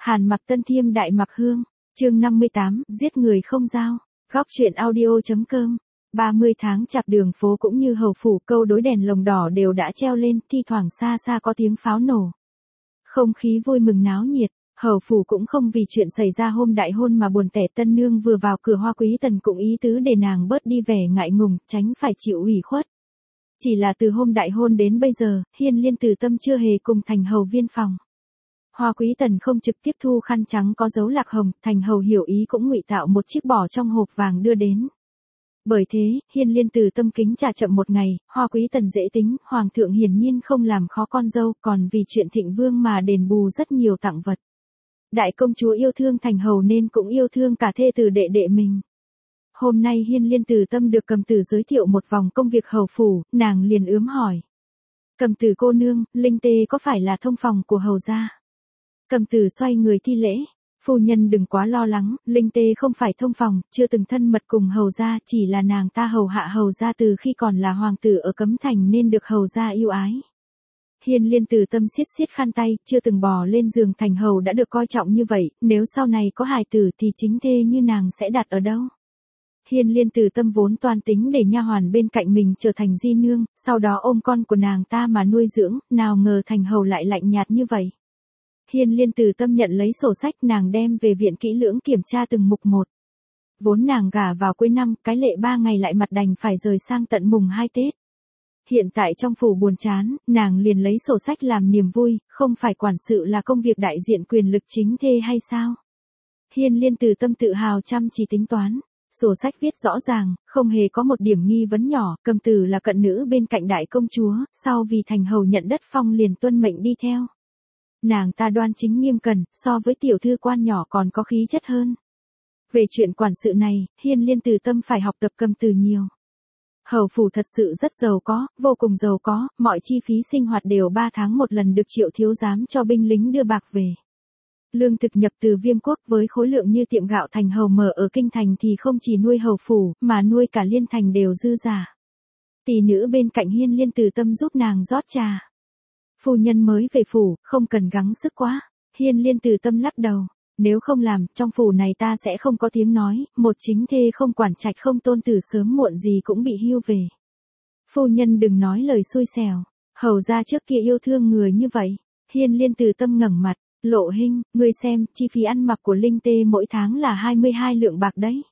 Hàn Mặc Tân Thiêm Đại Mặc Hương, chương 58, giết người không dao. Góc truyện audio.com. 30 tháng chạp đường phố cũng như hầu phủ câu đối đèn lồng đỏ đều đã treo lên, thi thoảng xa xa có tiếng pháo nổ. Không khí vui mừng náo nhiệt, hầu phủ cũng không vì chuyện xảy ra hôm đại hôn mà buồn tẻ. Tân nương vừa vào cửa, Hoa Quý Tần cũng ý tứ để nàng bớt đi vẻ ngại ngùng, tránh phải chịu ủy khuất. Chỉ là từ hôm đại hôn đến bây giờ, Hiên Liên Từ Tâm chưa hề cùng thành hầu viên phòng. Hoa Quý Tần không trực tiếp thu khăn trắng có dấu lạc hồng, thành hầu hiểu ý cũng ngụy tạo một chiếc bỏ trong hộp vàng đưa đến. Bởi thế, Hiên Liên Từ Tâm kính trà chậm một ngày, Hoa Quý Tần dễ tính, hoàng thượng hiển nhiên không làm khó con dâu, còn vì chuyện Thịnh Vương mà đền bù rất nhiều tặng vật. Đại công chúa yêu thương thành hầu nên cũng yêu thương cả thê tử đệ đệ mình. Hôm nay Hiên Liên Từ Tâm được Cầm Tử giới thiệu một vòng công việc hầu phủ, nàng liền ướm hỏi. Cầm Tử cô nương, Linh Tê có phải là thông phòng của hầu gia? Cầm Tử xoay người thi lễ. Phu nhân đừng quá lo lắng, Linh Tê không phải thông phòng, chưa từng thân mật cùng hầu gia, chỉ là nàng ta hầu hạ hầu gia từ khi còn là hoàng tử ở Cấm Thành nên được hầu gia yêu ái. Hiên Liên Từ Tâm siết siết khăn tay, chưa từng bò lên giường thành hầu đã được coi trọng như vậy, nếu sau này có hài tử thì chính thê như nàng sẽ đặt ở đâu? Hiên Liên Từ Tâm vốn toan tính để nha hoàn bên cạnh mình trở thành di nương, sau đó ôm con của nàng ta mà nuôi dưỡng, nào ngờ thành hầu lại lạnh nhạt như vậy. Hiên Liên Từ Tâm nhận lấy sổ sách, nàng đem về viện kỹ lưỡng kiểm tra từng mục một. Vốn nàng gả vào cuối năm, cái lệ 3 ngày lại mặt đành phải rời sang tận mùng 2 Tết. Hiện tại trong phủ buồn chán, nàng liền lấy sổ sách làm niềm vui, không phải quản sự là công việc đại diện quyền lực chính thê hay sao? Hiên Liên Từ Tâm tự hào chăm chỉ tính toán. Sổ sách viết rõ ràng, không hề có một điểm nghi vấn nhỏ, Cầm Tử là cận nữ bên cạnh đại công chúa, sau vì thành hầu nhận đất phong liền tuân mệnh đi theo. Nàng ta đoan chính nghiêm cẩn, so với tiểu thư quan nhỏ còn có khí chất hơn. Về chuyện quản sự này, Hiên Liên Từ Tâm phải học tập Cầm Tử nhiều. Hầu phủ thật sự rất giàu có, vô cùng giàu có, mọi chi phí sinh hoạt đều 3 tháng một lần được Triệu thiếu giám cho binh lính đưa bạc về. Lương thực nhập từ Viêm quốc với khối lượng như tiệm gạo thành hầu mở ở kinh thành thì không chỉ nuôi hầu phủ, mà nuôi cả liên thành đều dư giả. Tỷ nữ bên cạnh Hiên Liên Từ Tâm giúp nàng rót trà. Phu nhân mới về phủ, không cần gắng sức quá. Hiên Liên Từ Tâm lắc đầu. Nếu không làm, trong phủ này ta sẽ không có tiếng nói, một chính thê không quản trạch không tôn tử sớm muộn gì cũng bị hưu về. Phu nhân đừng nói lời xui xẻo, hầu ra trước kia yêu thương người như vậy. Hiên Liên Từ Tâm ngẩng mặt. Lộ Hinh, ngươi xem, chi phí ăn mặc của Linh Tê mỗi tháng là 22 lượng bạc đấy.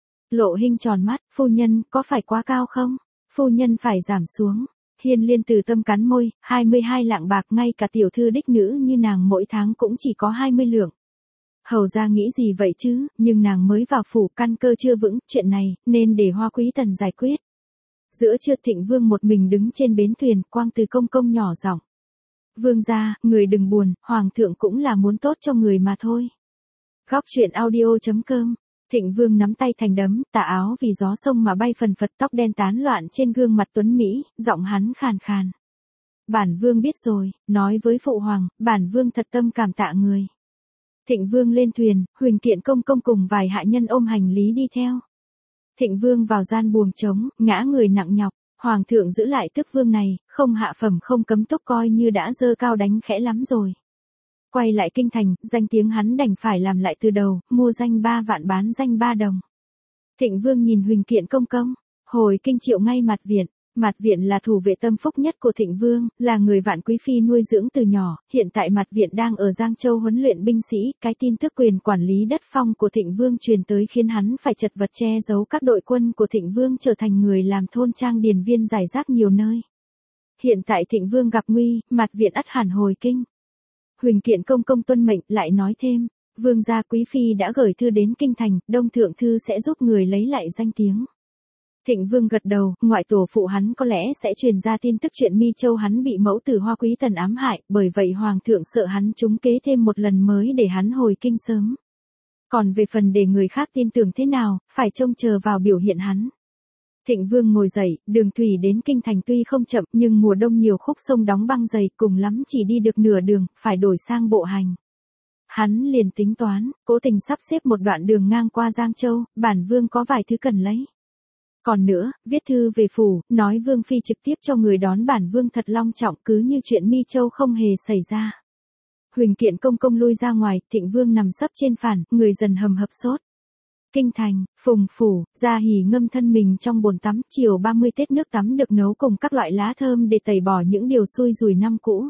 Lộ Hinh tròn mắt, phu nhân, có phải quá cao không? Phu nhân phải giảm xuống. Hiên Liên Từ Tâm cắn môi, 22 lạng bạc, ngay cả tiểu thư đích nữ như nàng mỗi tháng cũng chỉ có 20 lượng. Hầu ra nghĩ gì vậy chứ, nhưng nàng mới vào phủ, căn cơ chưa vững, chuyện này, nên để Hoa Quý Tần giải quyết. Giữa trưa Thịnh Vương một mình đứng trên bến thuyền, Quang Từ công công nhỏ giọng. Vương gia, người đừng buồn, hoàng thượng cũng là muốn tốt cho người mà thôi. Góc truyện audio.com. Thịnh Vương nắm tay thành đấm, tà áo vì gió sông mà bay phần phật, tóc đen tán loạn trên gương mặt tuấn mỹ, giọng hắn khàn khàn. Bản Vương biết rồi, nói với phụ hoàng, bản Vương thật tâm cảm tạ người. Thịnh Vương lên thuyền, Huỳnh Kiện công công cùng vài hạ nhân ôm hành lý đi theo. Thịnh Vương vào gian buồng trống, ngã người nặng nhọc. Hoàng thượng giữ lại tước vương này, không hạ phẩm không cấm túc, coi như đã dơ cao đánh khẽ lắm rồi. Quay lại kinh thành, danh tiếng hắn đành phải làm lại từ đầu, mua danh 3 vạn bán danh 3 đồng. Thịnh Vương nhìn Huỳnh Kiện công công, hồi kinh triệu ngay Mạt Viện. Mạt Viện là thủ vệ tâm phúc nhất của Thịnh Vương, là người Vạn Quý Phi nuôi dưỡng từ nhỏ, hiện tại Mạt Viện đang ở Giang Châu huấn luyện binh sĩ, cái tin tức quyền quản lý đất phong của Thịnh Vương truyền tới khiến hắn phải chật vật che giấu các đội quân của Thịnh Vương, trở thành người làm thôn trang điền viên rải rác nhiều nơi. Hiện tại Thịnh Vương gặp nguy, Mạt Viện ắt hẳn hồi kinh. Huỳnh Kiện công công tuân mệnh, lại nói thêm, Vương gia Quý Phi đã gửi thư đến kinh thành, Đông Thượng thư sẽ giúp người lấy lại danh tiếng. Thịnh Vương gật đầu, ngoại tổ phụ hắn có lẽ sẽ truyền ra tin tức chuyện Mi Châu hắn bị mẫu tử Hoa Quý Tần ám hại, bởi vậy hoàng thượng sợ hắn trúng kế thêm một lần mới để hắn hồi kinh sớm. Còn về phần để người khác tin tưởng thế nào, phải trông chờ vào biểu hiện hắn. Thịnh Vương ngồi dậy, đường thủy đến kinh thành tuy không chậm, nhưng mùa đông nhiều khúc sông đóng băng dày, cùng lắm chỉ đi được nửa đường, phải đổi sang bộ hành. Hắn liền tính toán, cố tình sắp xếp một đoạn đường ngang qua Giang Châu, bản Vương có vài thứ cần lấy. Còn nữa, viết thư về phủ, nói Vương Phi trực tiếp cho người đón bản Vương thật long trọng, cứ như chuyện Mi Châu không hề xảy ra. Huỳnh Kiện công công lui ra ngoài, Thịnh Vương nằm sấp trên phản, người dần hầm hập sốt. Kinh thành, Phùng phủ, Gia Hỉ ngâm thân mình trong bồn tắm, chiều 30 Tết nước tắm được nấu cùng các loại lá thơm để tẩy bỏ những điều xui rủi năm cũ.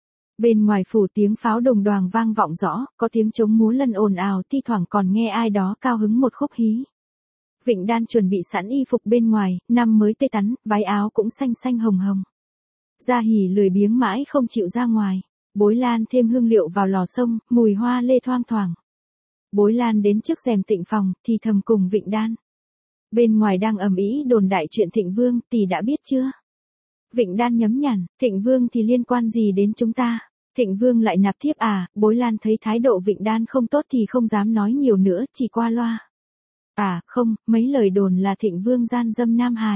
Bên ngoài phủ tiếng pháo đồng đoàng vang vọng rõ, có tiếng trống múa lân ồn ào, thi thoảng còn nghe ai đó cao hứng một khúc hí. Vịnh Đan chuẩn bị sẵn y phục bên ngoài, năm mới tê tắn, váy áo cũng xanh xanh hồng hồng. Gia Hỉ lười biếng mãi không chịu ra ngoài. Bối Lan thêm hương liệu vào lò xông, mùi hoa lê thoang thoảng. Bối Lan đến trước rèm tịnh phòng, thì thầm cùng Vịnh Đan. Bên ngoài đang ầm ĩ đồn đại chuyện Thịnh Vương, tỷ đã biết chưa? Vịnh Đan nhấm nhằn, Thịnh Vương thì liên quan gì đến chúng ta? Thịnh Vương lại nạp thiếp à? Bối Lan thấy thái độ Vịnh Đan không tốt thì không dám nói nhiều nữa, chỉ qua loa. À, không, mấy lời đồn là Thịnh Vương gian dâm nam hài.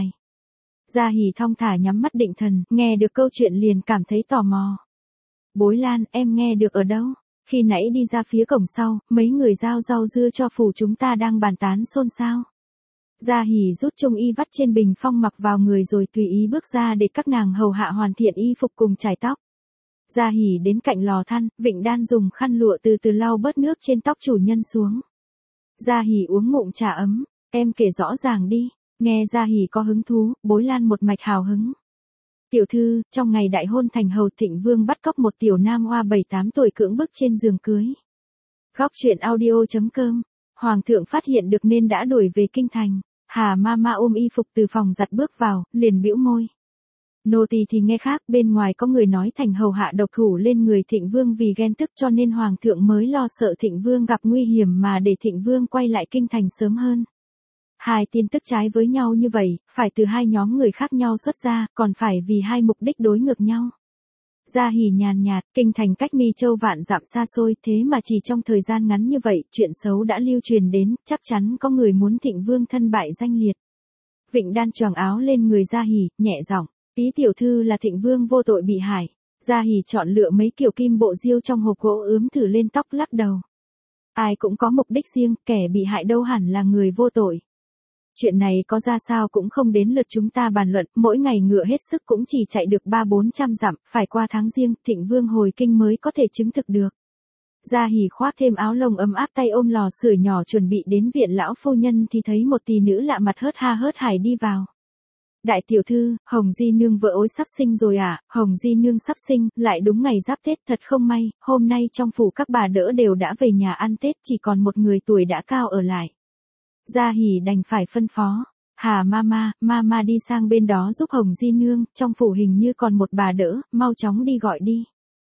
Gia Hỉ thong thả nhắm mắt định thần, nghe được câu chuyện liền cảm thấy tò mò. Bối Lan, em nghe được ở đâu? Khi nãy đi ra phía cổng sau, mấy người giao rau dưa cho phủ chúng ta đang bàn tán xôn xao. Gia Hỉ rút trung y vắt trên bình phong mặc vào người rồi tùy ý bước ra để các nàng hầu hạ hoàn thiện y phục cùng chải tóc. Gia Hỉ đến cạnh lò than, Vịnh Đan dùng khăn lụa từ từ lau bớt nước trên tóc chủ nhân xuống. Gia Hỉ uống ngụm trà ấm, em kể rõ ràng đi. Nghe Gia Hỉ có hứng thú, Bối Lan một mạch hào hứng. Tiểu thư, trong ngày đại hôn thành hầu Thịnh Vương bắt cóc một tiểu nam hoa 7-8 tuổi cưỡng bức trên giường cưới. Góc truyện audio.com, Hoàng thượng phát hiện được nên đã đuổi về kinh thành. Hà Mama ôm y phục từ phòng giặt bước vào, liền bĩu môi. Nô tỳ thì nghe khác, bên ngoài có người nói thành hầu hạ độc thủ lên người Thịnh Vương vì ghen tức cho nên Hoàng thượng mới lo sợ Thịnh Vương gặp nguy hiểm mà để Thịnh Vương quay lại kinh thành sớm hơn. Hai tin tức trái với nhau như vậy, phải từ hai nhóm người khác nhau xuất ra, còn phải vì hai mục đích đối ngược nhau. Gia Hỉ nhàn nhạt, kinh thành cách Mi Châu vạn dặm xa xôi, thế mà chỉ trong thời gian ngắn như vậy, chuyện xấu đã lưu truyền đến, chắc chắn có người muốn Thịnh Vương thân bại danh liệt. Vịnh Đan choàng áo lên người Gia Hỉ, nhẹ giọng, ý tiểu thư là Thịnh Vương vô tội bị hại. Gia Hỉ chọn lựa mấy kiểu kim bộ diêu trong hộp gỗ ướm thử lên tóc lắc đầu. Ai cũng có mục đích riêng, kẻ bị hại đâu hẳn là người vô tội. Chuyện này có ra sao cũng không đến lượt chúng ta bàn luận, mỗi ngày ngựa hết sức cũng chỉ chạy được 300-400 dặm, phải qua tháng Giêng, Thịnh Vương hồi kinh mới có thể chứng thực được. Gia Hỉ khoác thêm áo lông ấm áp tay ôm lò sưởi nhỏ chuẩn bị đến viện lão phu nhân thì thấy một tỷ nữ lạ mặt hớt ha hớt hải đi vào. Đại tiểu thư, Hồng Di Nương vợ ối sắp sinh rồi à? Hồng Di Nương sắp sinh, lại đúng ngày giáp Tết, thật không may, hôm nay trong phủ các bà đỡ đều đã về nhà ăn Tết, chỉ còn một người tuổi đã cao ở lại. Gia Hỉ đành phải phân phó. Hà Mama đi sang bên đó giúp Hồng Di Nương, trong phủ hình như còn một bà đỡ, mau chóng đi gọi đi.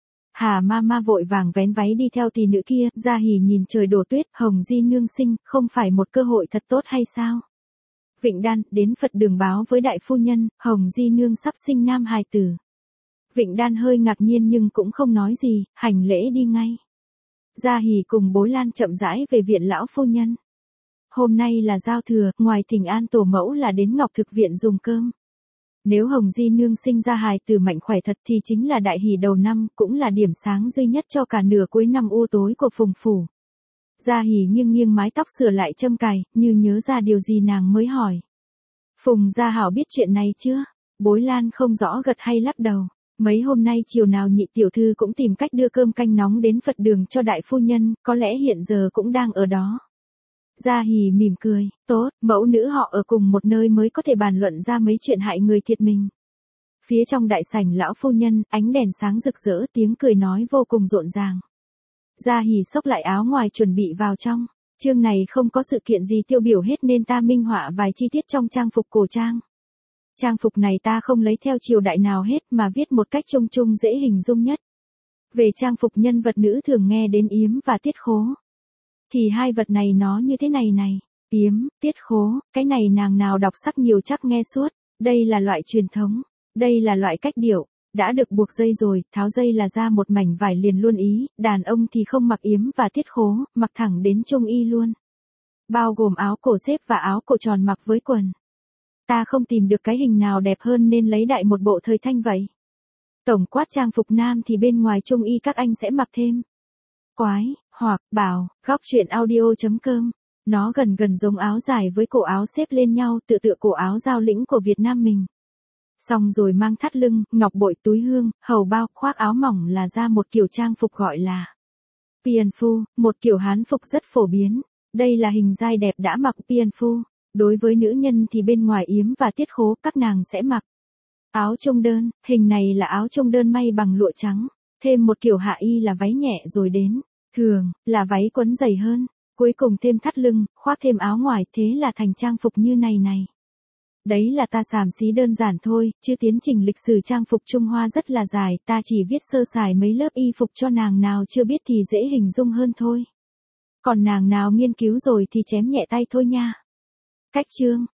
Hà Mama vội vàng vén váy đi theo tỷ nữ kia, Gia Hỉ nhìn trời đổ tuyết, Hồng Di Nương sinh, không phải một cơ hội thật tốt hay sao? Vịnh Đan, đến Phật đường báo với đại phu nhân, Hồng Di Nương sắp sinh nam hài tử. Vịnh Đan hơi ngạc nhiên nhưng cũng không nói gì, hành lễ đi ngay. Gia Hỉ cùng Bối Lan chậm rãi về viện lão phu nhân. Hôm nay là giao thừa, ngoài thỉnh an tổ mẫu là đến Ngọc Thực viện dùng cơm. Nếu Hồng Di Nương sinh ra hài tử mạnh khỏe thật thì chính là đại hỷ đầu năm, cũng là điểm sáng duy nhất cho cả nửa cuối năm u tối của Phùng phủ. Gia Hỉ nghiêng nghiêng mái tóc sửa lại châm cài, như nhớ ra điều gì nàng mới hỏi. Phùng Gia Hảo biết chuyện này chưa? Bối Lan không rõ gật hay lắc đầu. Mấy hôm nay chiều nào nhị tiểu thư cũng tìm cách đưa cơm canh nóng đến Phật đường cho đại phu nhân, có lẽ hiện giờ cũng đang ở đó. Gia Hỉ mỉm cười, tốt, mẫu nữ họ ở cùng một nơi mới có thể bàn luận ra mấy chuyện hại người thiệt mình. Phía trong đại sảnh lão phu nhân, ánh đèn sáng rực rỡ, tiếng cười nói vô cùng rộn ràng. Gia Hỉ xốc lại áo ngoài chuẩn bị vào trong. Chương này không có sự kiện gì tiêu biểu hết nên ta minh họa vài chi tiết trong trang phục cổ trang. Trang phục này ta không lấy theo triều đại nào hết mà viết một cách chung chung dễ hình dung nhất. Về trang phục nhân vật nữ thường nghe đến yếm và tiết khố. Thì hai vật này nó như thế này này. Yếm, tiết khố, cái này nàng nào đọc sắc nhiều chắc nghe suốt. Đây là loại truyền thống. Đây là loại cách điệu. Đã được buộc dây rồi, tháo dây là ra một mảnh vải liền luôn ý. Đàn ông thì không mặc yếm và tiết khố, mặc thẳng đến trung y luôn. Bao gồm áo cổ xếp và áo cổ tròn mặc với quần. Ta không tìm được cái hình nào đẹp hơn nên lấy đại một bộ thời thanh vậy. Tổng quát trang phục nam thì bên ngoài trung y các anh sẽ mặc thêm quái, hoặc, bảo, góc truyện audio.com. Nó gần gần giống áo dài với cổ áo xếp lên nhau tựa cổ áo giao lĩnh của Việt Nam mình. Xong rồi mang thắt lưng, ngọc bội, túi hương, hầu bao, khoác áo mỏng là ra một kiểu trang phục gọi là Pian Phu, một kiểu hán phục rất phổ biến. Đây là hình giai đẹp đã mặc Pian Phu. Đối với nữ nhân thì bên ngoài yếm và tiết khố các nàng sẽ mặc áo chông đơn, hình này là áo chông đơn may bằng lụa trắng, thêm một kiểu hạ y là váy nhẹ rồi đến, thường là váy quấn dày hơn, cuối cùng thêm thắt lưng, khoác thêm áo ngoài, thế là thành trang phục như này này. Đấy là ta xàm xí đơn giản thôi, chứ tiến trình lịch sử trang phục Trung Hoa rất là dài, ta chỉ viết sơ sài mấy lớp y phục cho nàng nào chưa biết thì dễ hình dung hơn thôi. Còn nàng nào nghiên cứu rồi thì chém nhẹ tay thôi nha. Cách chương